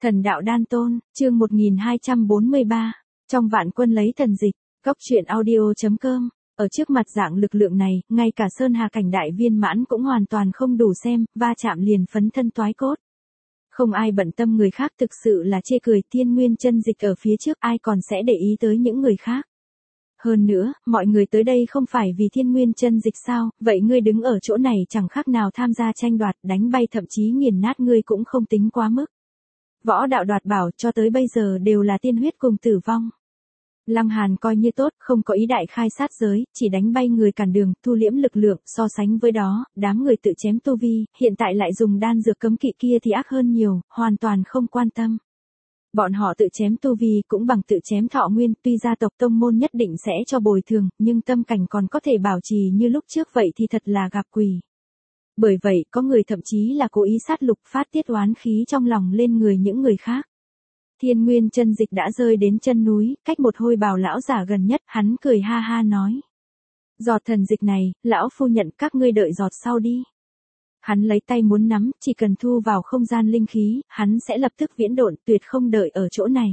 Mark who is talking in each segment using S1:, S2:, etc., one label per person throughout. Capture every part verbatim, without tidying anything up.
S1: Thần đạo đan tôn, chương một nghìn hai trăm bốn mươi ba, trong vạn quân lấy thần dịch, góc truyện audio.com, ở trước mặt dạng lực lượng này, ngay cả Sơn Hà cảnh đại viên mãn cũng hoàn toàn không đủ xem, va chạm liền phấn thân toái cốt. Không ai bận tâm người khác, thực sự là chê cười. Thiên Nguyên chân dịch ở phía trước, ai còn sẽ để ý tới những người khác. Hơn nữa, mọi người tới đây không phải vì Thiên Nguyên chân dịch sao, vậy ngươi đứng ở chỗ này chẳng khác nào tham gia tranh đoạt, đánh bay thậm chí nghiền nát ngươi cũng không tính quá mức. Võ đạo đoạt bảo cho tới bây giờ đều là tiên huyết cùng tử vong. Lăng Hàn coi như tốt, không có ý đại khai sát giới, chỉ đánh bay người cản đường, thu liễm lực lượng. So sánh với đó, đám người tự chém tu vi, hiện tại lại dùng đan dược cấm kỵ kia thì ác hơn nhiều, hoàn toàn không quan tâm. Bọn họ tự chém tu vi cũng bằng tự chém thọ nguyên, tuy gia tộc tông môn nhất định sẽ cho bồi thường, nhưng tâm cảnh còn có thể bảo trì như lúc trước vậy thì thật là gặp quỷ. Bởi vậy, có người thậm chí là cố ý sát lục, phát tiết oán khí trong lòng lên người những người khác. Thiên Nguyên chân dịch đã rơi đến chân núi, cách một hôi bào lão giả gần nhất, hắn cười ha ha nói. Giọt thần dịch này, lão phu nhận, các ngươi đợi giọt sau đi. Hắn lấy tay muốn nắm, chỉ cần thu vào không gian linh khí, hắn sẽ lập tức viễn độn, tuyệt không đợi ở chỗ này.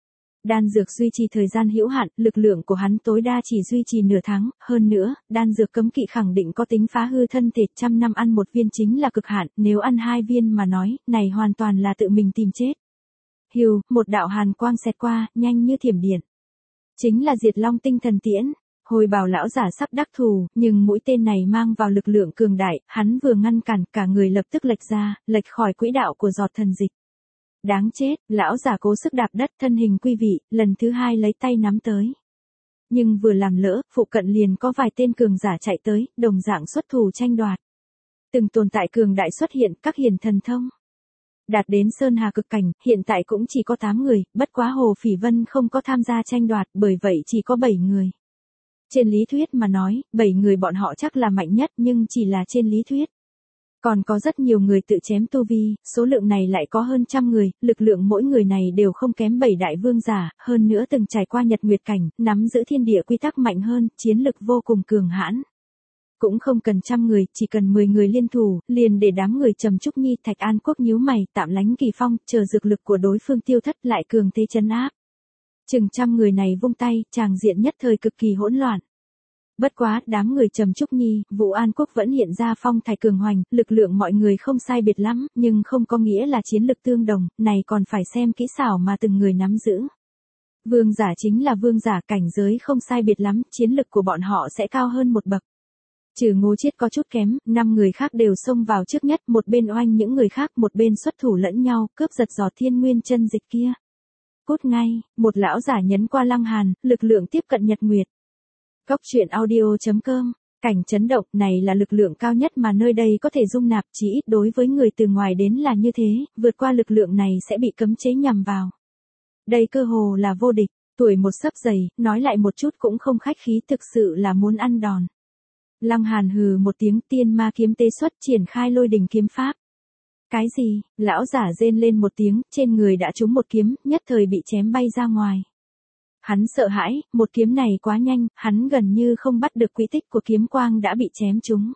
S1: Đan dược duy trì thời gian hữu hạn, lực lượng của hắn tối đa chỉ duy trì nửa tháng, hơn nữa, đan dược cấm kỵ khẳng định có tính phá hư thân thể, trăm năm ăn một viên chính là cực hạn, nếu ăn hai viên mà nói, này hoàn toàn là tự mình tìm chết. Hưu, một đạo hàn quang xẹt qua, nhanh như thiểm điện. Chính là Diệt Long tinh thần tiễn. Hồi bào lão giả sắp đắc thù, nhưng mũi tên này mang vào lực lượng cường đại, hắn vừa ngăn cản, cả người lập tức lệch ra, lệch khỏi quỹ đạo của giọt thần dịch. Đáng chết, lão giả cố sức đạp đất, thân hình quy vị, lần thứ hai lấy tay nắm tới. Nhưng vừa làm lỡ, phụ cận liền có vài tên cường giả chạy tới, đồng dạng xuất thủ tranh đoạt. Từng tồn tại cường đại xuất hiện, các hiển thần thông. Đạt đến Sơn Hà cực cảnh, hiện tại cũng chỉ có tám người, bất quá Hồ Phỉ Vân không có tham gia tranh đoạt, bởi vậy chỉ có bảy người. Trên lý thuyết mà nói, bảy người bọn họ chắc là mạnh nhất, nhưng chỉ là trên lý thuyết. Còn có rất nhiều người tự chém tu vi, số lượng này lại có hơn trăm người, lực lượng mỗi người này đều không kém bảy đại vương giả, hơn nữa từng trải qua nhật nguyệt cảnh, nắm giữ thiên địa quy tắc mạnh hơn, chiến lực vô cùng cường hãn. Cũng không cần trăm người, chỉ cần mười người liên thủ, liền để đám người Trầm Trúc Nhi, Thạch An Quốc nhíu mày, tạm lánh kỳ phong, chờ dược lực của đối phương tiêu thất lại cường thế chấn áp. Chừng trăm người này vung tay, tràng diện nhất thời cực kỳ hỗn loạn. Bất quá, đám người Trầm Trúc Nhi, Vũ An Quốc vẫn hiện ra phong thái cường hoành, lực lượng mọi người không sai biệt lắm, nhưng không có nghĩa là chiến lực tương đồng, này còn phải xem kỹ xảo mà từng người nắm giữ. Vương giả chính là vương giả, cảnh giới không sai biệt lắm, chiến lực của bọn họ sẽ cao hơn một bậc. Trừ Ngô Chiết có chút kém, năm người khác đều xông vào trước nhất, một bên oanh những người khác, một bên xuất thủ lẫn nhau, cướp giật giọt Thiên Nguyên chân dịch kia. Cút ngay, một lão giả nhấn qua Lăng Hàn, lực lượng tiếp cận nhật nguyệt. Góc truyện audio.com, cảnh chấn động, này là lực lượng cao nhất mà nơi đây có thể dung nạp, chỉ ít đối với người từ ngoài đến là như thế, vượt qua lực lượng này sẽ bị cấm chế nhằm vào. Đây cơ hồ là vô địch, tuổi một sấp dày, nói lại một chút cũng không khách khí, thực sự là muốn ăn đòn. Lăng Hàn hừ một tiếng, tiên ma kiếm tế xuất, triển khai lôi đình kiếm pháp. Cái gì? Lão giả rên lên một tiếng, trên người đã trúng một kiếm, nhất thời bị chém bay ra ngoài. Hắn sợ hãi, một kiếm này quá nhanh, hắn gần như không bắt được quỹ tích của kiếm quang đã bị chém trúng.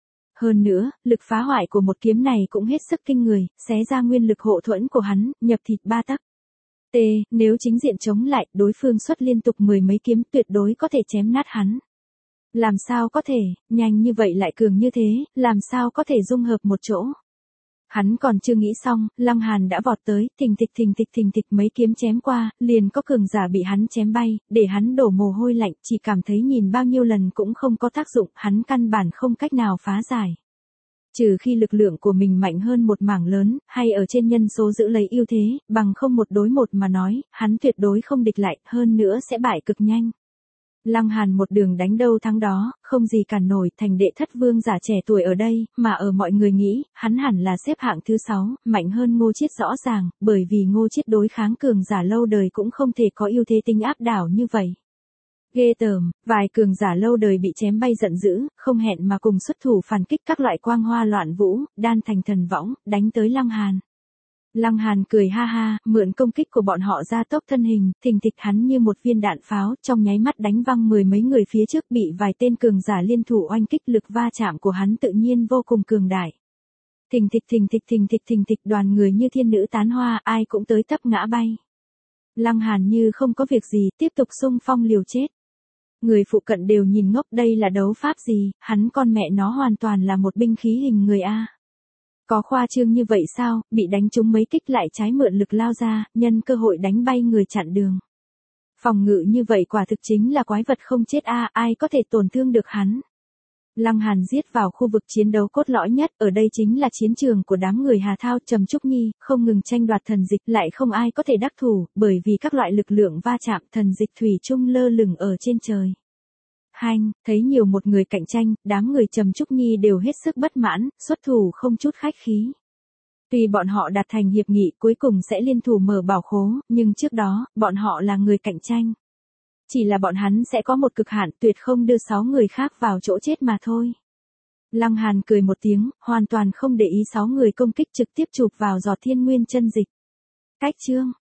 S1: Hơn nữa, lực phá hoại của một kiếm này cũng hết sức kinh người, xé ra nguyên lực hộ thuẫn của hắn, nhập thịt ba tấc. T, nếu chính diện chống lại, đối phương xuất liên tục mười mấy kiếm tuyệt đối có thể chém nát hắn. Làm sao có thể, nhanh như vậy lại cường như thế, làm sao có thể dung hợp một chỗ. Hắn còn chưa nghĩ xong, Lăng Hàn đã vọt tới, thình thịch thình thịch thình thịch mấy kiếm chém qua, liền có cường giả bị hắn chém bay, để hắn đổ mồ hôi lạnh, chỉ cảm thấy nhìn bao nhiêu lần cũng không có tác dụng, hắn căn bản không cách nào phá giải. Trừ khi lực lượng của mình mạnh hơn một mảng lớn, hay ở trên nhân số giữ lấy ưu thế, bằng không một đối một mà nói, hắn tuyệt đối không địch lại, hơn nữa sẽ bại cực nhanh. Lăng Hàn một đường đánh đâu thắng đó, không gì cản nổi, thành đệ thất vương giả trẻ tuổi ở đây, mà ở mọi người nghĩ, hắn hẳn là xếp hạng thứ sáu, mạnh hơn Ngô Chiết rõ ràng, bởi vì Ngô Chiết đối kháng cường giả lâu đời cũng không thể có ưu thế tính áp đảo như vậy. Ghê tởm, vài cường giả lâu đời bị chém bay giận dữ, không hẹn mà cùng xuất thủ phản kích các loại quang hoa loạn vũ, đan thành thần võng, đánh tới Lăng Hàn. Lăng Hàn cười ha ha, mượn công kích của bọn họ ra tốc thân hình, thình thịch hắn như một viên đạn pháo, trong nháy mắt đánh văng mười mấy người phía trước, bị vài tên cường giả liên thủ oanh kích, lực va chạm của hắn tự nhiên vô cùng cường đại. Thình thịch thình thịch thình thịch thình thịch, đoàn người như thiên nữ tán hoa, ai cũng tới tấp ngã bay. Lăng Hàn như không có việc gì, tiếp tục xung phong liều chết. Người phụ cận đều nhìn ngốc, đây là đấu pháp gì, hắn con mẹ nó hoàn toàn là một binh khí hình người a. Có khoa trương như vậy sao, bị đánh trúng mấy kích lại trái mượn lực lao ra, nhân cơ hội đánh bay người chặn đường. Phòng ngự như vậy quả thực chính là quái vật không chết a, ai có thể tổn thương được hắn. Lăng Hàn giết vào khu vực chiến đấu cốt lõi nhất, ở đây chính là chiến trường của đám người Hà Thao, Trầm Trúc Nhi, không ngừng tranh đoạt thần dịch, lại không ai có thể đắc thủ, bởi vì các loại lực lượng va chạm, thần dịch thủy chung lơ lửng ở trên trời. Hanh, thấy nhiều một người cạnh tranh, đám người Trầm Trúc Nhi đều hết sức bất mãn, xuất thủ không chút khách khí. Tuy bọn họ đạt thành hiệp nghị cuối cùng sẽ liên thủ mở bảo khố, nhưng trước đó, bọn họ là người cạnh tranh. Chỉ là bọn hắn sẽ có một cực hạn, tuyệt không đưa sáu người khác vào chỗ chết mà thôi. Lăng Hàn cười một tiếng, hoàn toàn không để ý sáu người công kích, trực tiếp chụp vào giọt thiên nguyên chân dịch. Cách chương